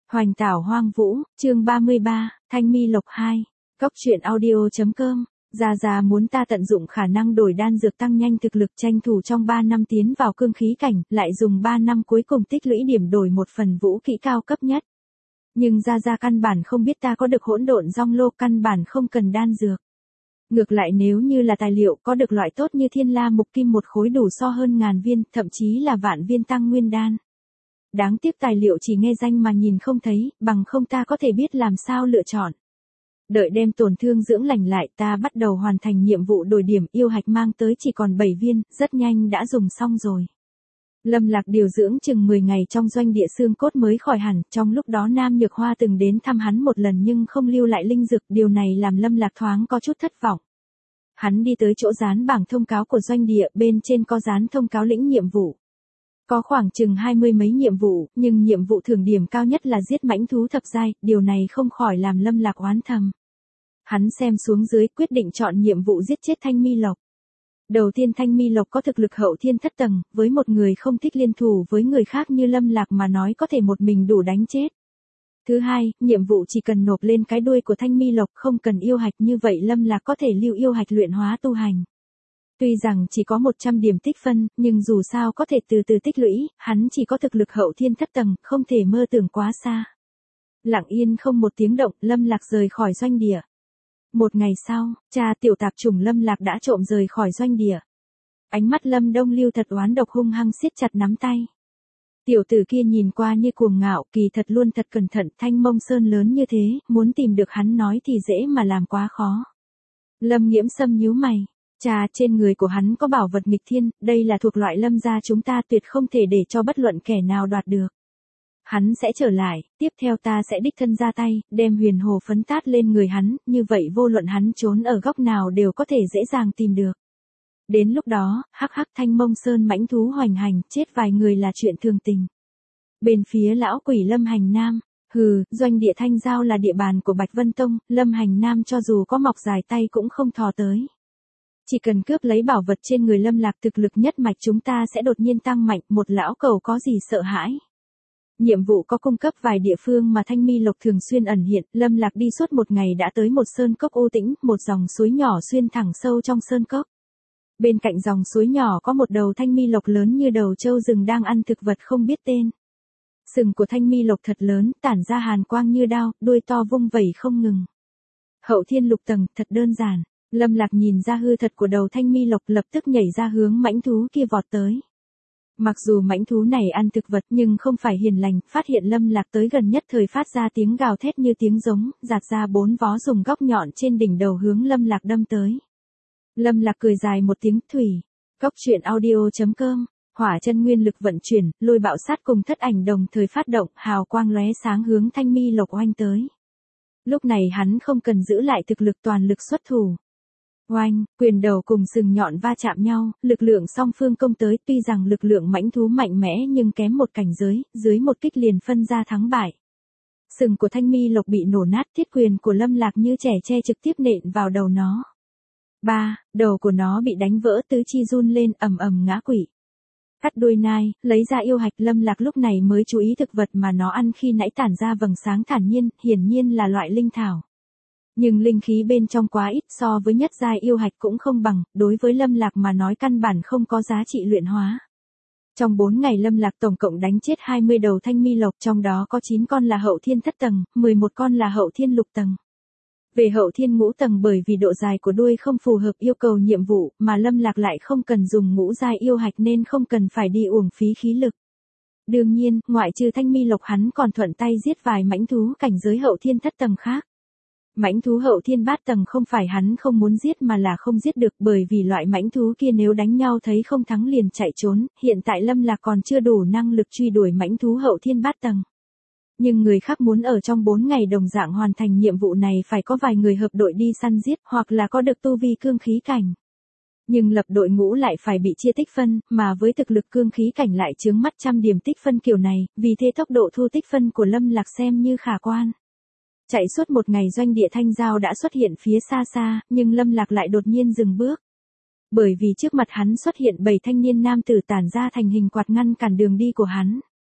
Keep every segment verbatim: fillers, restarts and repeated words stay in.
Hoành tảo hoang vũ, chương ba mươi ba, Thanh Mi Lộc hai. Cốc truyện audio.com. Gia Gia muốn ta tận dụng khả năng đổi đan dược tăng nhanh thực lực, tranh thủ trong ba năm tiến vào cương khí cảnh, lại dùng ba năm cuối cùng tích lũy điểm đổi một phần vũ kỹ cao cấp nhất. Nhưng Gia Gia căn bản không biết ta có được hỗn độn rong lô, căn bản không cần đan dược. Ngược lại nếu như là tài liệu có được loại tốt như thiên la mục kim một khối đủ so hơn ngàn viên, thậm chí là vạn viên tăng nguyên đan. Đáng tiếc tài liệu chỉ nghe danh mà nhìn không thấy, bằng không ta có thể biết làm sao lựa chọn. Đợi đem tổn thương dưỡng lành lại, ta bắt đầu hoàn thành nhiệm vụ đổi điểm, yêu hạch mang tới chỉ còn bảy viên, rất nhanh đã dùng xong rồi. Lâm Lạc điều dưỡng chừng mười ngày trong doanh địa xương cốt mới khỏi hẳn, trong lúc đó Nam Nhược Hoa từng đến thăm hắn một lần nhưng không lưu lại linh dược, điều này làm Lâm Lạc thoáng có chút thất vọng. Hắn đi tới chỗ dán bảng thông cáo của doanh địa, bên trên có dán thông cáo lĩnh nhiệm vụ. Có khoảng chừng hai mươi mấy nhiệm vụ, nhưng nhiệm vụ thưởng điểm cao nhất là giết mãnh thú thập giai, điều này không khỏi làm Lâm Lạc oán thầm. Hắn xem xuống dưới quyết định chọn nhiệm vụ giết chết Thanh Mi Lộc. Đầu tiên Thanh Mi Lộc có thực lực hậu thiên thất tầng, với một người không thích liên thủ với người khác như Lâm Lạc mà nói có thể một mình đủ đánh chết. Thứ hai, nhiệm vụ chỉ cần nộp lên cái đuôi của Thanh Mi Lộc, không cần yêu hạch, như vậy Lâm Lạc có thể lưu yêu hạch luyện hóa tu hành. Tuy rằng chỉ có một trăm điểm tích phân, nhưng dù sao có thể từ từ tích lũy, hắn chỉ có thực lực hậu thiên thất tầng, không thể mơ tưởng quá xa. Lặng yên không một tiếng động, Lâm Lạc rời khỏi doanh địa. Một ngày sau, cha tiểu tạp chủng Lâm Lạc đã trộm rời khỏi doanh địa. Ánh mắt Lâm Đông Lưu thật oán độc, hung hăng siết chặt nắm tay. Tiểu tử kia nhìn qua như cuồng ngạo, kỳ thật luôn thật cẩn thận, Thanh Mông Sơn lớn như thế, muốn tìm được hắn nói thì dễ mà làm quá khó. Lâm Nghiễm Sâm nhíu mày. Cha, trên người của hắn có bảo vật nghịch thiên, đây là thuộc loại Lâm gia chúng ta tuyệt không thể để cho bất luận kẻ nào đoạt được. Hắn sẽ trở lại, tiếp theo ta sẽ đích thân ra tay, đem huyền hồ phấn tát lên người hắn, như vậy vô luận hắn trốn ở góc nào đều có thể dễ dàng tìm được. Đến lúc đó, hắc hắc Thanh Mông Sơn mãnh thú hoành hành, chết vài người là chuyện thường tình. Bên phía lão quỷ Lâm Hành Nam, hừ, doanh địa Thanh Giao là địa bàn của Bạch Vân Tông, Lâm Hành Nam cho dù có mọc dài tay cũng không thò tới. Chỉ cần cướp lấy bảo vật trên người Lâm Lạc, thực lực nhất mạch chúng ta sẽ đột nhiên tăng mạnh, một lão cầu có gì sợ hãi. Nhiệm vụ có cung cấp vài địa phương mà Thanh Mi Lộc thường xuyên ẩn hiện, Lâm Lạc đi suốt một ngày đã tới một sơn cốc u tĩnh, một dòng suối nhỏ xuyên thẳng sâu trong sơn cốc. Bên cạnh dòng suối nhỏ có một đầu Thanh Mi Lộc lớn như đầu trâu rừng đang ăn thực vật không biết tên. Sừng của Thanh Mi Lộc thật lớn, tản ra hàn quang như đao, đuôi to vung vẩy không ngừng. Hậu thiên lục tầng, thật đơn giản. Lâm Lạc nhìn ra hư thật của đầu Thanh Mi Lộc, lập tức nhảy ra hướng mãnh thú kia vọt tới. Mặc dù mãnh thú này ăn thực vật nhưng không phải hiền lành, phát hiện Lâm Lạc tới gần nhất thời phát ra tiếng gào thét như tiếng giống, giạt ra bốn vó dùng góc nhọn trên đỉnh đầu hướng Lâm Lạc đâm tới. Lâm Lạc cười dài một tiếng, thủy. Cốc truyện audio.com. Hỏa chân nguyên lực vận chuyển, lôi bạo sát cùng thất ảnh đồng thời phát động, hào quang lóe sáng hướng Thanh Mi Lộc oanh tới. Lúc này hắn không cần giữ lại thực lực, toàn lực xuất thủ. Oanh, quyền đầu cùng sừng nhọn va chạm nhau, lực lượng song phương công tới, tuy rằng lực lượng mãnh thú mạnh mẽ nhưng kém một cảnh giới, dưới một kích liền phân ra thắng bại. Sừng của Thanh Mi Lộc bị nổ nát, thiết quyền của Lâm Lạc như trẻ tre trực tiếp nện vào đầu nó. Ba, đầu của nó bị đánh vỡ, tứ chi run lên, ầm ầm ngã quỵ. Cắt đuôi nai, lấy ra yêu hạch, Lâm Lạc lúc này mới chú ý thực vật mà nó ăn khi nãy tản ra vầng sáng thản nhiên, hiển nhiên là loại linh thảo. Nhưng linh khí bên trong quá ít, so với nhất giai yêu hạch cũng không bằng, đối với Lâm Lạc mà nói căn bản không có giá trị luyện hóa. Trong bốn ngày Lâm Lạc tổng cộng đánh chết hai mươi đầu Thanh Mi Lộc, trong đó có chín con là hậu thiên thất tầng, mười một con là hậu thiên lục tầng. Về hậu thiên ngũ tầng, bởi vì độ dài của đuôi không phù hợp yêu cầu nhiệm vụ, mà Lâm Lạc lại không cần dùng ngũ giai yêu hạch nên không cần phải đi uổng phí khí lực. Đương nhiên, ngoại trừ Thanh Mi Lộc hắn còn thuận tay giết vài mãnh thú cảnh giới hậu thiên thất tầng khác. Mãnh thú hậu thiên bát tầng không phải hắn không muốn giết mà là không giết được, bởi vì loại mãnh thú kia nếu đánh nhau thấy không thắng liền chạy trốn, hiện tại Lâm Lạc còn chưa đủ năng lực truy đuổi mãnh thú hậu thiên bát tầng. Nhưng người khác muốn ở trong bốn ngày đồng dạng hoàn thành nhiệm vụ này phải có vài người hợp đội đi săn giết, hoặc là có được tu vi cương khí cảnh. Nhưng lập đội ngũ lại phải bị chia tích phân, mà với thực lực cương khí cảnh lại chướng mắt trăm điểm tích phân kiểu này, vì thế tốc độ thu tích phân của Lâm Lạc xem như khả quan. Chạy suốt một ngày doanh địa Thanh Giao đã xuất hiện phía xa xa, nhưng Lâm Lạc lại đột nhiên dừng bước. Bởi vì trước mặt hắn xuất hiện bảy thanh niên nam tử tản ra thành hình quạt ngăn cản đường đi của hắn.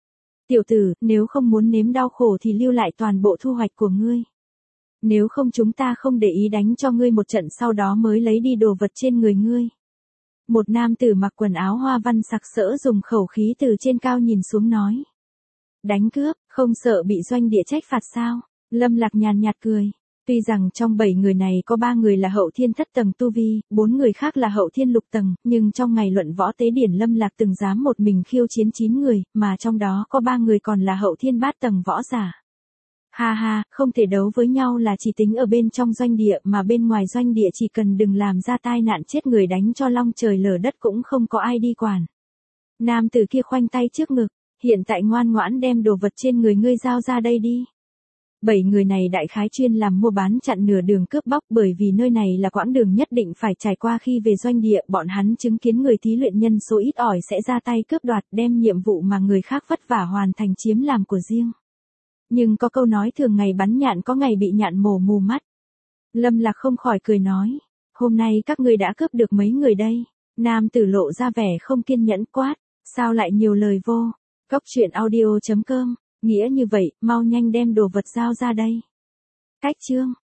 Tiểu tử, nếu không muốn nếm đau khổ thì lưu lại toàn bộ thu hoạch của ngươi. Nếu không chúng ta không để ý đánh cho ngươi một trận sau đó mới lấy đi đồ vật trên người ngươi. Một nam tử mặc quần áo hoa văn sặc sỡ dùng khẩu khí từ trên cao nhìn xuống nói. Đánh cướp, không sợ bị doanh địa trách phạt sao? Lâm Lạc nhàn nhạt cười. Tuy rằng trong bảy người này có ba người là hậu thiên thất tầng tu vi, bốn người khác là hậu thiên lục tầng, nhưng trong ngày luận võ tế điển Lâm Lạc từng dám một mình khiêu chiến chín người, mà trong đó có ba người còn là hậu thiên bát tầng võ giả. Ha ha, không thể đấu với nhau là chỉ tính ở bên trong doanh địa, mà bên ngoài doanh địa chỉ cần đừng làm ra tai nạn chết người đánh cho long trời lở đất cũng không có ai đi quản. Nam tử kia khoanh tay trước ngực, hiện tại ngoan ngoãn đem đồ vật trên người ngươi giao ra đây đi. Bảy người này đại khái chuyên làm mua bán chặn nửa đường cướp bóc, bởi vì nơi này là quãng đường nhất định phải trải qua khi về doanh địa, bọn hắn chứng kiến người thí luyện nhân số ít ỏi sẽ ra tay cướp đoạt, đem nhiệm vụ mà người khác vất vả hoàn thành chiếm làm của riêng. Nhưng có câu nói thường ngày bắn nhạn có ngày bị nhạn mổ mù mắt. Lâm Lạc không khỏi cười nói, hôm nay các ngươi đã cướp được mấy người đây? Nam tử lộ ra vẻ không kiên nhẫn quát, sao lại nhiều lời vô? Cốc truyện audio chấm com, nghĩa như vậy, mau nhanh đem đồ vật giao ra đây. Cách chương